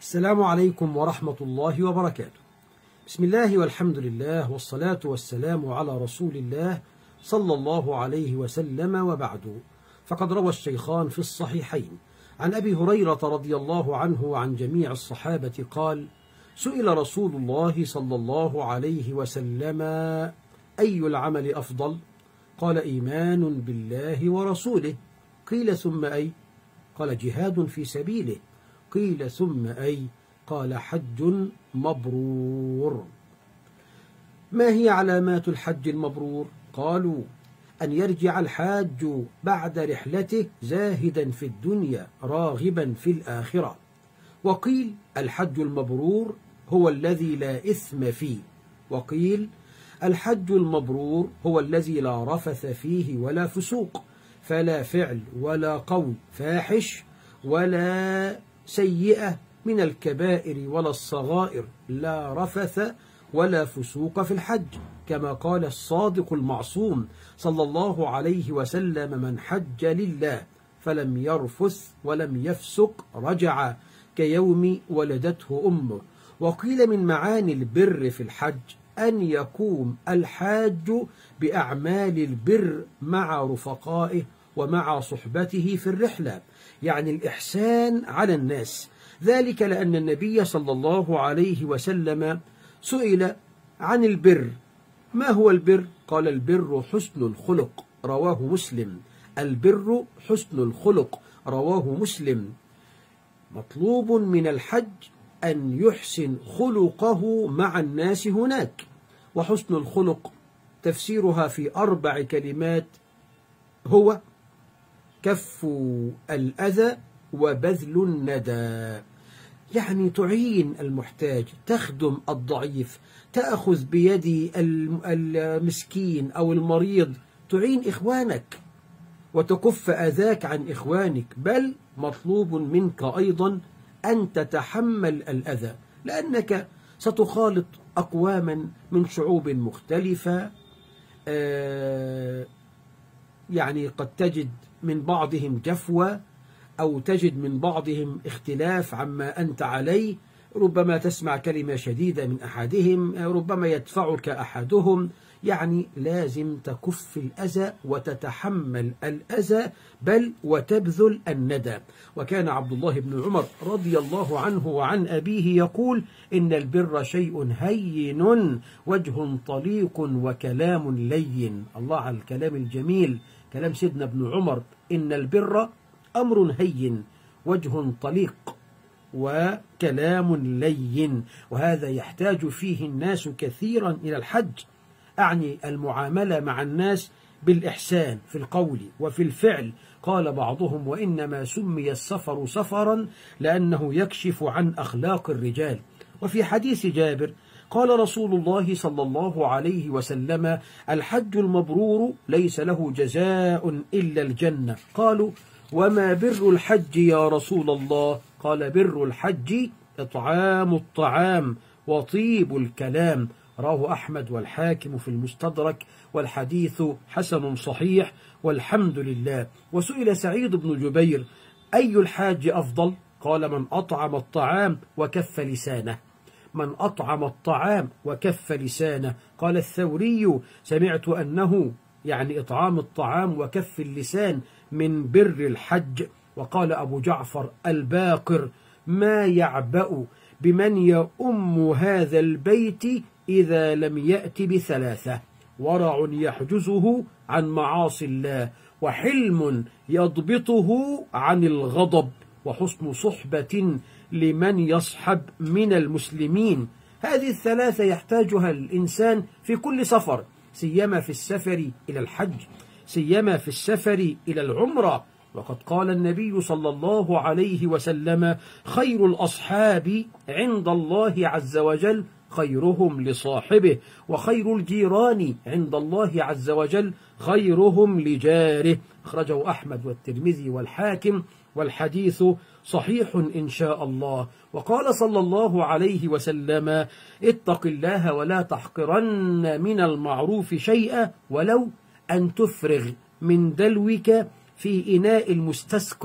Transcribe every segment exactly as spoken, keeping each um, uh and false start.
السلام عليكم ورحمة الله وبركاته. بسم الله والحمد لله والصلاة والسلام على رسول الله صلى الله عليه وسلم، وبعد، فقد روى الشيخان في الصحيحين عن أبي هريرة رضي الله عنه وعن جميع الصحابة قال: سئل رسول الله صلى الله عليه وسلم: أي العمل أفضل؟ قال: إيمان بالله ورسوله. قيل: ثم أي؟ قال: جهاد في سبيله. قيل: ثم أي؟ قال: حج مبرور. ما هي علامات الحج المبرور؟ قالوا: أن يرجع الحاج بعد رحلته زاهدا في الدنيا راغبا في الآخرة. وقيل: الحج المبرور هو الذي لا إثم فيه. وقيل: الحج المبرور هو الذي لا رفث فيه ولا فسوق، فلا فعل ولا قول فاحش ولا سيئة من الكبائر ولا الصغائر، لا رفث ولا فسوق في الحج، كما قال الصادق المعصوم صلى الله عليه وسلم: من حج لله فلم يرفث ولم يفسق رجع كيوم ولدته أمه. وقيل: من معاني البر في الحج أن يقوم الحاج بأعمال البر مع رفقائه ومع صحبته في الرحلة، يعني الإحسان على الناس. ذلك لأن النبي صلى الله عليه وسلم سئل عن البر: ما هو البر؟ قال: البر حسن الخلق، رواه مسلم. البر حسن الخلق، رواه مسلم. مطلوب من الحج أن يحسن خلقه مع الناس هناك. وحسن الخلق تفسيرها في أربع كلمات، هو كف الأذى وبذل الندى، يعني تعين المحتاج، تخدم الضعيف، تأخذ بيد المسكين أو المريض، تعين إخوانك وتكف أذاك عن إخوانك. بل مطلوب منك أيضا أن تتحمل الأذى، لأنك ستخالط أقواما من شعوب مختلفة، يعني قد تجد من بعضهم جفوة أو تجد من بعضهم اختلاف عما أنت عليه، ربما تسمع كلمة شديدة من أحدهم، ربما يدفعك أحدهم، يعني لازم تكف الأذى وتتحمل الأذى، بل وتبذل الندى. وكان عبد الله بن عمر رضي الله عنه وعن أبيه يقول: إن البر شيء هين وجه طليق وكلام لين. الله على الكلام الجميل، كلام سيدنا ابن عمر: إن البر أمر هين وجه طليق وكلام لين. وهذا يحتاج فيه الناس كثيرا إلى الحج، أعني المعاملة مع الناس بالإحسان في القول وفي الفعل. قال بعضهم: وإنما سمي السفر سفرا لأنه يكشف عن أخلاق الرجال. وفي حديث جابر قال رسول الله صلى الله عليه وسلم: الحج المبرور ليس له جزاء إلا الجنة. قالوا: وما بر الحج يا رسول الله؟ قال: بر الحج إطعام الطعام وطيب الكلام. رواه أحمد والحاكم في المستدرك، والحديث حسن صحيح والحمد لله. وسئل سعيد بن جبير: أي الحاج أفضل؟ قال: من أطعم الطعام وكف لسانه. من أطعم الطعام وكف لسانه. قال الثوري: سمعت أنه يعني إطعام الطعام وكف اللسان من بر الحج. وقال أبو جعفر الباقر: ما يعبأ بمن يؤم هذا البيت إذا لم يأت بثلاثة: ورع يحجزه عن معاصي الله، وحلم يضبطه عن الغضب، وحسن صحبة لمن يصحب من المسلمين. هذه الثلاثة يحتاجها الإنسان في كل سفر، سيما في السفر إلى الحج، سيما في السفر إلى العمرة. وقد قال النبي صلى الله عليه وسلم: خير الأصحاب عند الله عز وجل خيرهم لصاحبه، وخير الجيران عند الله عز وجل خيرهم لجاره. أخرجه أحمد والترمذي والحاكم، والحديث صحيح إن شاء الله. وقال صلى الله عليه وسلم: اتق الله ولا تحقرن من المعروف شيئا ولو أن تفرغ من دلوك في إناء المستسقي،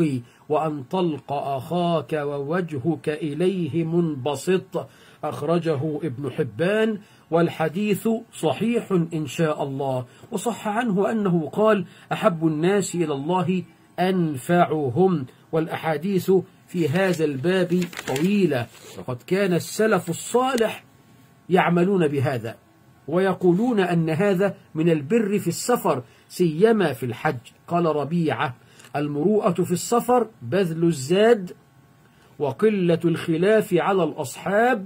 وأن تلقى أخاك ووجهك إليه منبسط. أخرجه ابن حبان، والحديث صحيح إن شاء الله. وصح عنه أنه قال: أحب الناس إلى الله أنفعهم. والأحاديث في هذا الباب طويلة، وقد كان السلف الصالح يعملون بهذا ويقولون أن هذا من البر في السفر، سيما في الحج. قال ربيعة: المروءة في السفر بذل الزاد، وقلة الخلاف على الأصحاب،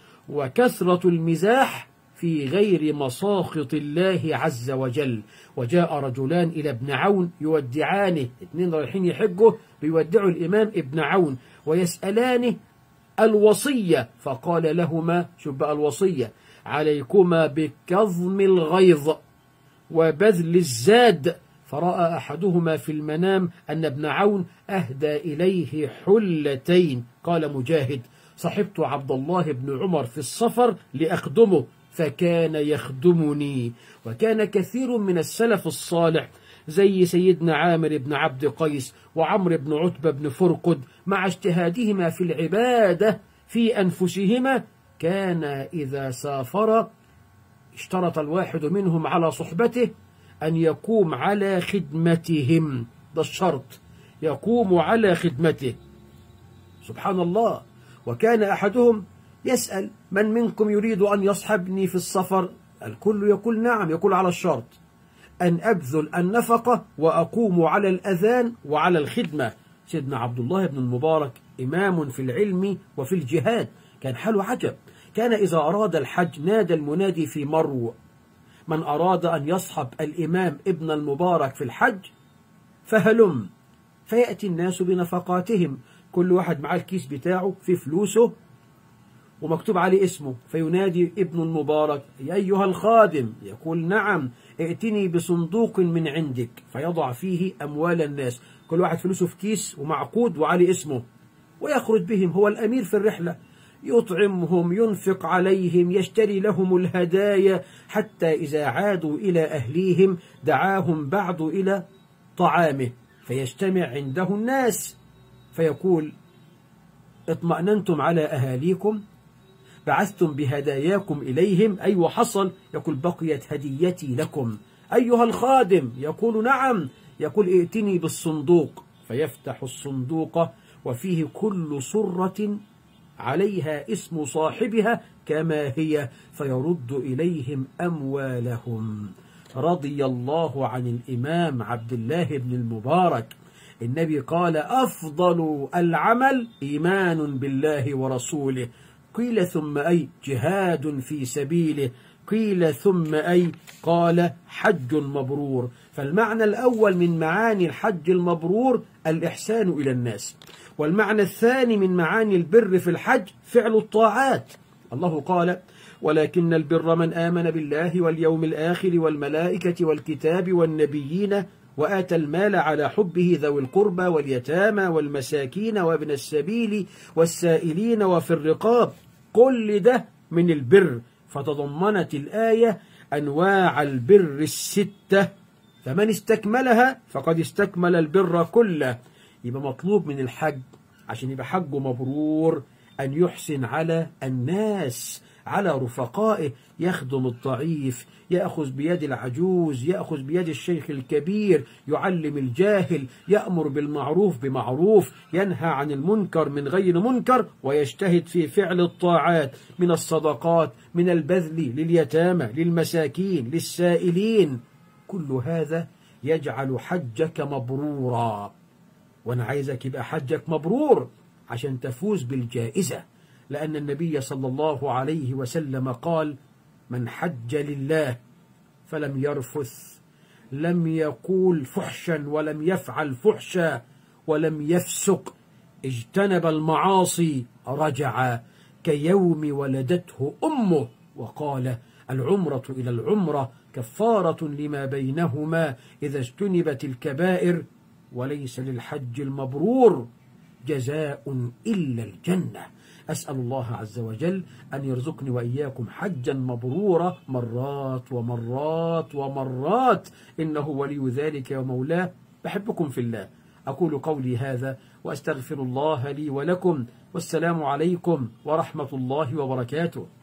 وكثرة المزاح في غير مساخط الله عز وجل. وجاء رجلان إلى ابن عون يودعانه، اثنين رايحين يحجوا بيودعوا الإمام ابن عون ويسألانه الوصية، فقال لهما: شوف بقى الوصية، عليكما بكظم الغيظ وبذل الزاد. فرأى أحدهما في المنام أن ابن عون أهدى إليه حلتين. قال مجاهد: صحبت عبد الله بن عمر في السفر لأخدمه فكان يخدمني. وكان كثير من السلف الصالح زي سيدنا عامر بن عبد قيس وعمر بن عتبة بن فرقد، مع اجتهادهما في العبادة في أنفسهما، كان إذا سافر اشترط الواحد منهم على صحبته أن يقوم على خدمتهم. ده الشرط، يقوم على خدمته. سبحان الله. وكان أحدهم يسأل: من منكم يريد أن يصحبني في السفر؟ الكل يقول نعم. يقول: على الشرط أن أبذل النفقة وأقوم على الأذان وعلى الخدمة. سيدنا عبد الله بن المبارك إمام في العلم وفي الجهاد، كان حاله عجب. كان إذا أراد الحج نادى المنادي في مرو: من أراد أن يصحب الإمام ابن المبارك في الحج فهلم. فيأتي الناس بنفقاتهم، كل واحد معاه الكيس بتاعه في فلوسه ومكتوب عليه اسمه، فينادي ابن المبارك: يا أيها الخادم، يقول: نعم، ائتني بصندوق من عندك، فيضع فيه أموال الناس، كل واحد فلوسه في كيس ومعقود وعليه اسمه، ويخرج بهم. هو الأمير في الرحلة، يطعمهم، ينفق عليهم، يشتري لهم الهدايا، حتى إذا عادوا إلى أهليهم دعاهم بعد إلى طعامه، فيجتمع عنده الناس فيقول: اطمأننتم على أهاليكم؟ بعثتم بهداياكم إليهم؟ أيوة حصل. يقول: بقيت هديتي لكم. أيها الخادم؟ يقول: نعم. يقول: ائتني بالصندوق. فيفتح الصندوق وفيه كل سرة عليها اسم صاحبها كما هي، فيرد إليهم أموالهم. رضي الله عن الإمام عبد الله بن المبارك. النبي قال: أفضل العمل إيمان بالله ورسوله. قيل: ثم أي؟ جهاد في سبيله. قيل: ثم أي؟ قال: حج مبرور. فالمعنى الأول من معاني الحج المبرور الإحسان إلى الناس، والمعنى الثاني من معاني البر في الحج فعل الطاعات. الله قال: ولكن البر من آمن بالله واليوم الآخر والملائكة والكتاب والنبيين وآتى المال على حبه ذوي القربى واليتامى والمساكين وابن السبيل والسائلين وفي الرقاب. كل ده من البر. فتضمنت الآية أنواع البر الستة، فمن استكملها فقد استكمل البر كله. يبقى مطلوب من الحج عشان يبقى حجه مبرور أن يحسن على الناس، على رفقائه، يخدم الضعيف، يأخذ بيد العجوز، يأخذ بيد الشيخ الكبير، يعلم الجاهل، يأمر بالمعروف بمعروف، ينهى عن المنكر من غير منكر، ويجتهد في فعل الطاعات من الصدقات، من البذل لليتامى، للمساكين، للسائلين. كل هذا يجعل حجك مبرورا. وأنا عايزك يبقى حجك مبرور عشان تفوز بالجائزة، لأن النبي صلى الله عليه وسلم قال: من حج لله فلم يرفث، لم يقول فحشا ولم يفعل فحشا ولم يفسق، اجتنب المعاصي، رجع كيوم ولدته أمه. وقال: العمرة إلى العمرة كفارة لما بينهما إذا اجتنبت الكبائر، وليس للحج المبرور جزاء إلا الجنة. أسأل الله عز وجل أن يرزقني وإياكم حجا مبرورا مرات ومرات ومرات، إنه ولي ذلك ومولاه. بحبكم في الله. أقول قولي هذا وأستغفر الله لي ولكم، والسلام عليكم ورحمة الله وبركاته.